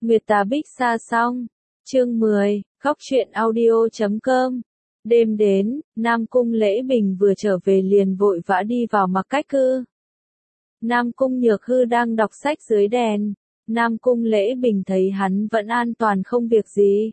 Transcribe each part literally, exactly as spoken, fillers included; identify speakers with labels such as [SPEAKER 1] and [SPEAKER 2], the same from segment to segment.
[SPEAKER 1] Nguyệt Tà Bích Sa Song. Chương mười, Góc truyện audio chấm com. Đêm đến, Nam Cung Lễ Bình vừa trở về liền vội vã đi vào mặc cách cư. Nam Cung Nhược Hư đang đọc sách dưới đèn. Nam Cung Lễ Bình thấy hắn vẫn an toàn không việc gì,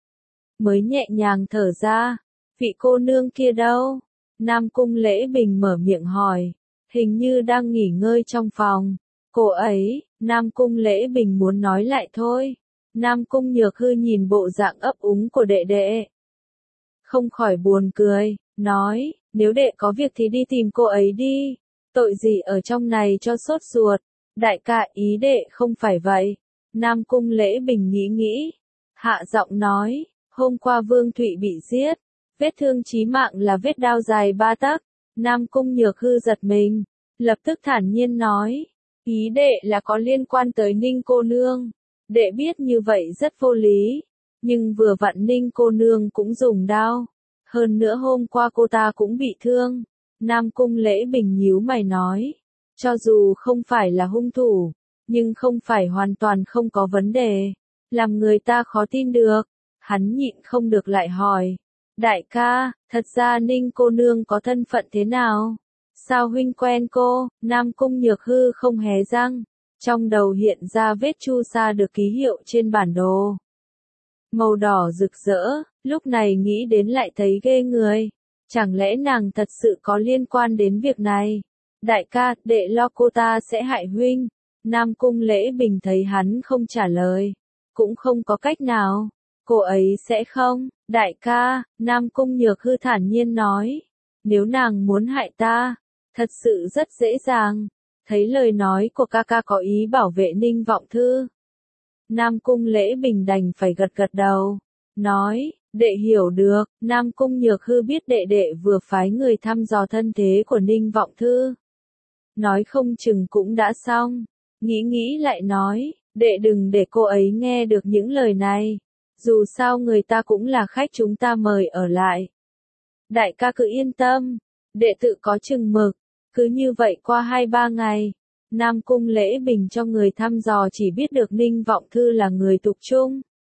[SPEAKER 1] mới nhẹ nhàng thở ra. Vị cô nương kia đâu? Nam Cung Lễ Bình mở miệng hỏi. Hình như đang nghỉ ngơi trong phòng. Cô ấy, Nam Cung Lễ Bình muốn nói lại thôi. Nam Cung Nhược Hư nhìn bộ dạng ấp úng của đệ đệ, không khỏi buồn cười, nói, nếu đệ có việc thì đi tìm cô ấy đi. Tội gì ở trong này cho sốt ruột. Đại ca, ý đệ không phải vậy. Nam Cung Lễ Bình nghĩ nghĩ, hạ giọng nói, hôm qua Vương Thụy bị giết, vết thương chí mạng là vết đao dài ba tấc. Nam Cung Nhược Hư giật mình, lập tức thản nhiên nói, ý đệ là có liên quan tới Ninh cô nương. Đệ biết như vậy rất vô lý, nhưng vừa vặn Ninh cô nương cũng dùng đao, hơn nữa hôm qua cô ta cũng bị thương. Nam Cung Lễ Bình nhíu mày nói, cho dù không phải là hung thủ, nhưng không phải hoàn toàn không có vấn đề, làm người ta khó tin được. Hắn nhịn không được lại hỏi, đại ca, thật ra Ninh cô nương có thân phận thế nào? Sao huynh quen cô? Nam Cung Nhược Hư không hé răng, trong đầu hiện ra vết chu sa được ký hiệu trên bản đồ, màu đỏ rực rỡ, lúc này nghĩ đến lại thấy ghê người. Chẳng lẽ nàng thật sự có liên quan đến việc này? Đại ca, đệ lo cô ta sẽ hại huynh. Nam Cung Lễ Bình thấy hắn không trả lời, cũng không có cách nào. Cô ấy sẽ không, đại ca. Nam Cung Nhược Hư thản nhiên nói, nếu nàng muốn hại ta, thật sự rất dễ dàng. Thấy lời nói của ca ca có ý bảo vệ Ninh Vọng Thư, Nam Cung Lễ Bình đành phải gật gật đầu, nói, đệ hiểu được. Nam Cung Nhược Hư biết đệ đệ vừa phái người thăm dò thân thế của Ninh Vọng Thư, nói không chừng cũng đã xong. Nghĩ nghĩ lại nói, đệ đừng để cô ấy nghe được những lời này, dù sao người ta cũng là khách chúng ta mời ở lại. Đại ca cứ yên tâm, đệ tự có chừng mực. Cứ như vậy qua hai ba ngày, Nam Cung Lễ Bình cho người thăm dò chỉ biết được Ninh Vọng Thư là người tục trung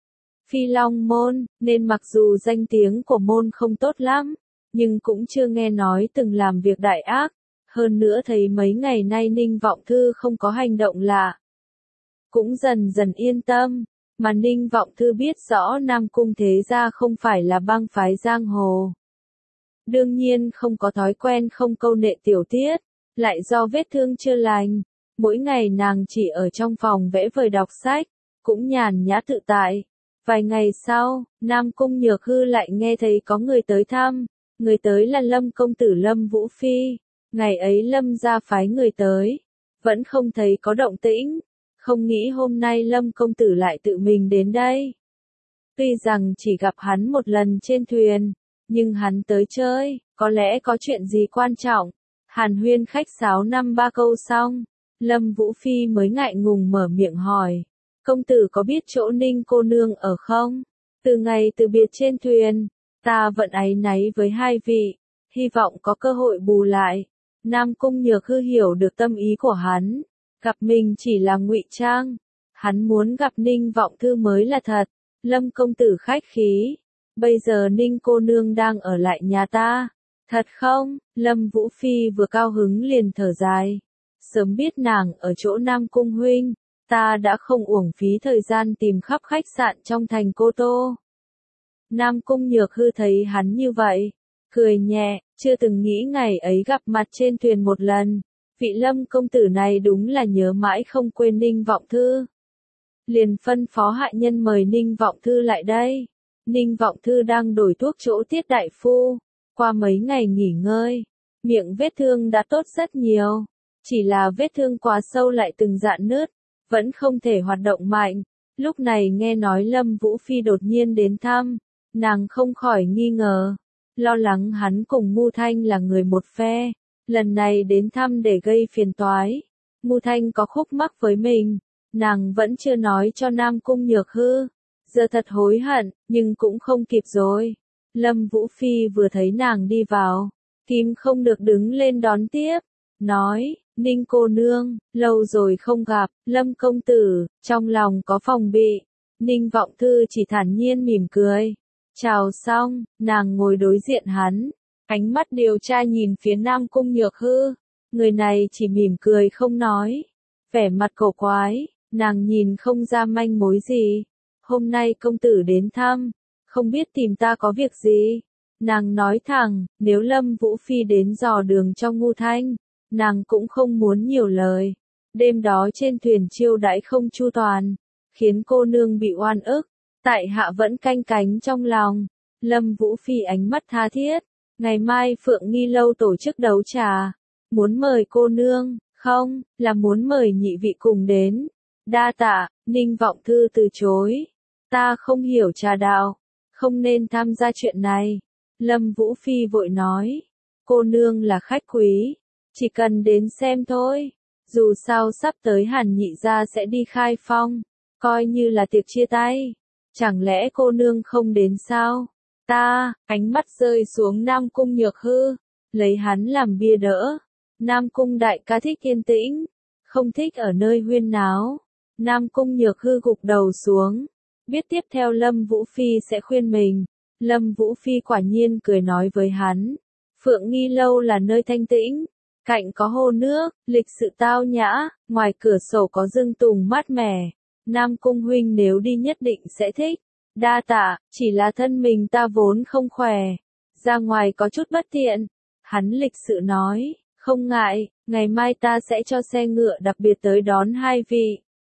[SPEAKER 1] Phi Long môn, nên mặc dù danh tiếng của môn không tốt lắm, nhưng cũng chưa nghe nói từng làm việc đại ác. Hơn nữa thấy mấy ngày nay Ninh Vọng Thư không có hành động lạ, cũng dần dần yên tâm. Mà Ninh Vọng Thư biết rõ Nam Cung thế gia không phải là bang phái giang hồ, đương nhiên không có thói quen không câu nệ tiểu tiết, lại do vết thương chưa lành, mỗi ngày nàng chỉ ở trong phòng vẽ vời đọc sách, cũng nhàn nhã tự tại. Vài ngày sau, Nam Cung Nhược Hư lại nghe thấy có người tới thăm, người tới là Lâm công tử Lâm Vũ Phi. Ngày ấy Lâm gia phái người tới, vẫn không thấy có động tĩnh, không nghĩ hôm nay Lâm công tử lại tự mình đến đây. Tuy rằng chỉ gặp hắn một lần trên thuyền, nhưng hắn tới chơi, có lẽ có chuyện gì quan trọng. Hàn huyên khách sáo năm ba câu xong, Lâm Vũ Phi mới ngại ngùng mở miệng hỏi, công tử có biết chỗ Ninh cô nương ở không? Từ ngày từ biệt trên thuyền, ta vẫn áy náy với hai vị, hy vọng có cơ hội bù lại. Nam Cung Nhược Hư hiểu được tâm ý của hắn, gặp mình chỉ là ngụy trang, hắn muốn gặp Ninh Vọng Thư mới là thật. Lâm công tử khách khí, bây giờ Ninh cô nương đang ở lại nhà ta, thật không? Lâm Vũ Phi vừa cao hứng liền thở dài, sớm biết nàng ở chỗ Nam Cung huynh, ta đã không uổng phí thời gian tìm khắp khách sạn trong thành Cô Tô. Nam Cung Nhược Hư thấy hắn như vậy, cười nhẹ, chưa từng nghĩ ngày ấy gặp mặt trên thuyền một lần, vị Lâm công tử này đúng là nhớ mãi không quên Ninh Vọng Thư. Liền phân phó hạ nhân mời Ninh Vọng Thư lại đây. Ninh Vọng Thư đang đổi thuốc chỗ Tiết đại phu, qua mấy ngày nghỉ ngơi, miệng vết thương đã tốt rất nhiều, chỉ là vết thương quá sâu lại từng rạn nứt, vẫn không thể hoạt động mạnh. Lúc này nghe nói Lâm Vũ Phi đột nhiên đến thăm, nàng không khỏi nghi ngờ, lo lắng hắn cùng Mu Thanh là người một phe, lần này đến thăm để gây phiền toái. Mu Thanh có khúc mắc với mình, nàng vẫn chưa nói cho Nam Cung Nhược Hư, giờ thật hối hận, nhưng cũng không kịp rồi. Lâm Vũ Phi vừa thấy nàng đi vào, kìm không được đứng lên đón tiếp, nói, Ninh cô nương, lâu rồi không gặp, Lâm công tử, trong lòng có phòng bị. Ninh Vọng Thư chỉ thản nhiên mỉm cười. Chào xong, nàng ngồi đối diện hắn. Ánh mắt điều tra nhìn phía Nam Cung Nhược Hư. Người này chỉ mỉm cười không nói. Vẻ mặt cổ quái, nàng nhìn không ra manh mối gì. Hôm nay công tử đến thăm, không biết tìm ta có việc gì. Nàng nói thẳng, nếu Lâm Vũ Phi đến dò đường cho Ngu Thanh, nàng cũng không muốn nhiều lời. Đêm đó trên thuyền chiêu đãi không chu toàn, khiến cô nương bị oan ức, tại hạ vẫn canh cánh trong lòng. Lâm Vũ Phi ánh mắt tha thiết, ngày mai Phượng Nghi Lâu tổ chức đấu trà, muốn mời cô nương, không, là muốn mời nhị vị cùng đến. Đa tạ, Ninh Vọng Thư từ chối, ta không hiểu trà đạo, không nên tham gia chuyện này. Lâm Vũ Phi vội nói, cô nương là khách quý, chỉ cần đến xem thôi, dù sao sắp tới Hàn nhị gia sẽ đi khai phong, coi như là tiệc chia tay, chẳng lẽ cô nương không đến sao? Ta, ánh mắt rơi xuống Nam Cung Nhược Hư, lấy hắn làm bia đỡ. Nam Cung đại ca thích yên tĩnh, không thích ở nơi huyên náo. Nam Cung Nhược Hư gục đầu xuống, biết tiếp theo Lâm Vũ Phi sẽ khuyên mình. Lâm Vũ Phi quả nhiên cười nói với hắn, Phượng Nghi Lâu là nơi thanh tĩnh, cạnh có hồ nước, lịch sự tao nhã, ngoài cửa sổ có rừng tùng mát mẻ. Nam Cung huynh nếu đi nhất định sẽ thích. Đa tạ, chỉ là thân mình ta vốn không khỏe, ra ngoài có chút bất tiện. Hắn lịch sự nói, không ngại, ngày mai ta sẽ cho xe ngựa đặc biệt tới đón hai vị.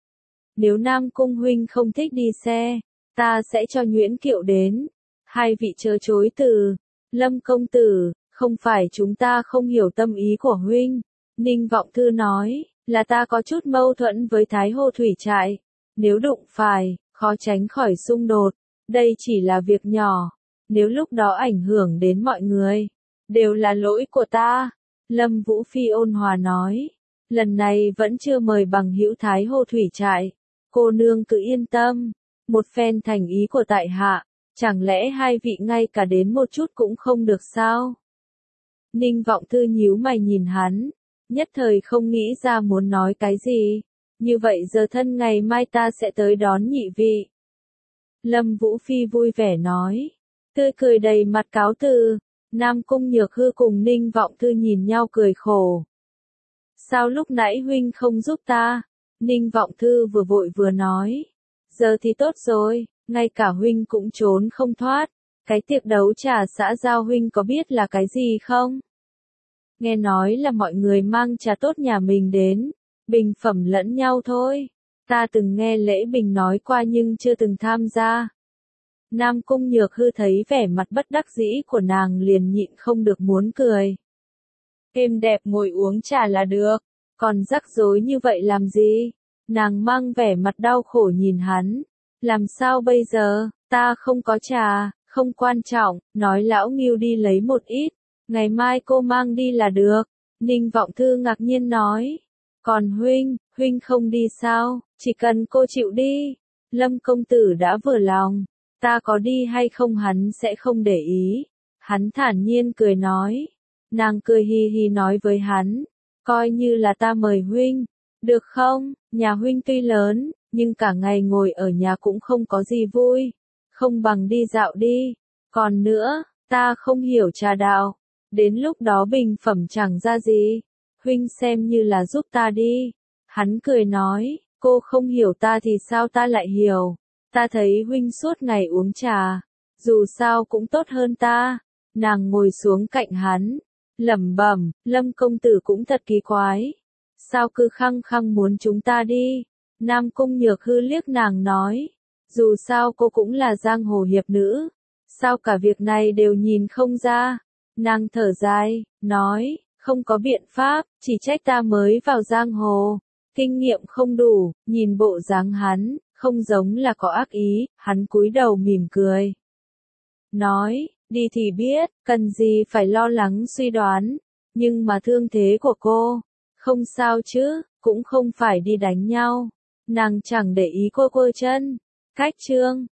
[SPEAKER 1] Nếu Nam Cung huynh không thích đi xe, ta sẽ cho nhuyễn kiệu đến. Hai vị chớ chối từ. Lâm công tử, không phải chúng ta không hiểu tâm ý của huynh. Ninh Vọng Thư nói, là ta có chút mâu thuẫn với Thái Hồ Thủy Trại. Nếu đụng phải, khó tránh khỏi xung đột. Đây chỉ là việc nhỏ. Nếu lúc đó ảnh hưởng đến mọi người, đều là lỗi của ta. Lâm Vũ Phi ôn hòa nói, lần này vẫn chưa mời bằng hữu Thái Hồ Thủy Trại. Cô nương cứ yên tâm, một phen thành ý của tại hạ, chẳng lẽ hai vị ngay cả đến một chút cũng không được sao? Ninh Vọng Thư nhíu mày nhìn hắn, nhất thời không nghĩ ra muốn nói cái gì. Như vậy giờ thân ngày mai ta sẽ tới đón nhị vị. Lâm Vũ Phi vui vẻ nói, tươi cười đầy mặt cáo từ. Nam Cung Nhược Hư cùng Ninh Vọng Thư nhìn nhau cười khổ. Sao lúc nãy huynh không giúp ta? Ninh Vọng Thư vừa vội vừa nói, giờ thì tốt rồi, ngay cả huynh cũng trốn không thoát. Cái tiệc đấu trà xã giao huynh có biết là cái gì không? Nghe nói là mọi người mang trà tốt nhà mình đến, bình phẩm lẫn nhau thôi. Ta từng nghe Lễ Bình nói qua nhưng chưa từng tham gia. Nam Cung Nhược Hư thấy vẻ mặt bất đắc dĩ của nàng liền nhịn không được muốn cười. Êm đẹp ngồi uống trà là được, còn rắc rối như vậy làm gì? Nàng mang vẻ mặt đau khổ nhìn hắn. Làm sao bây giờ, ta không có trà, không quan trọng, nói lão Ngưu đi lấy một ít, ngày mai cô mang đi là được. Ninh Vọng Thư ngạc nhiên nói, còn huynh, huynh không đi sao, chỉ cần cô chịu đi. Lâm công tử đã vừa lòng, ta có đi hay không hắn sẽ không để ý. Hắn thản nhiên cười nói, nàng cười hi hi nói với hắn, coi như là ta mời huynh, được không? Nhà huynh tuy lớn, nhưng cả ngày ngồi ở nhà cũng không có gì vui, không bằng đi dạo đi. Còn nữa, ta không hiểu trà đạo, đến lúc đó bình phẩm chẳng ra gì, huynh xem như là giúp ta đi. Hắn cười nói, cô không hiểu ta thì sao ta lại hiểu, ta thấy huynh suốt ngày uống trà, dù sao cũng tốt hơn ta. Nàng ngồi xuống cạnh hắn, lẩm bẩm, Lâm công tử cũng thật kỳ quái, sao cứ khăng khăng muốn chúng ta đi. Nam Cung Nhược Hư liếc nàng nói, dù sao cô cũng là giang hồ hiệp nữ, sao cả việc này đều nhìn không ra. Nàng thở dài, nói, không có biện pháp, chỉ trách ta mới vào giang hồ, kinh nghiệm không đủ. Nhìn bộ dáng hắn, không giống là có ác ý, hắn cúi đầu mỉm cười. Nói, đi thì biết, cần gì phải lo lắng suy đoán, nhưng mà thương thế của cô, không sao chứ, cũng không phải đi đánh nhau. Nàng chẳng để ý cô quơ chân. Cách chương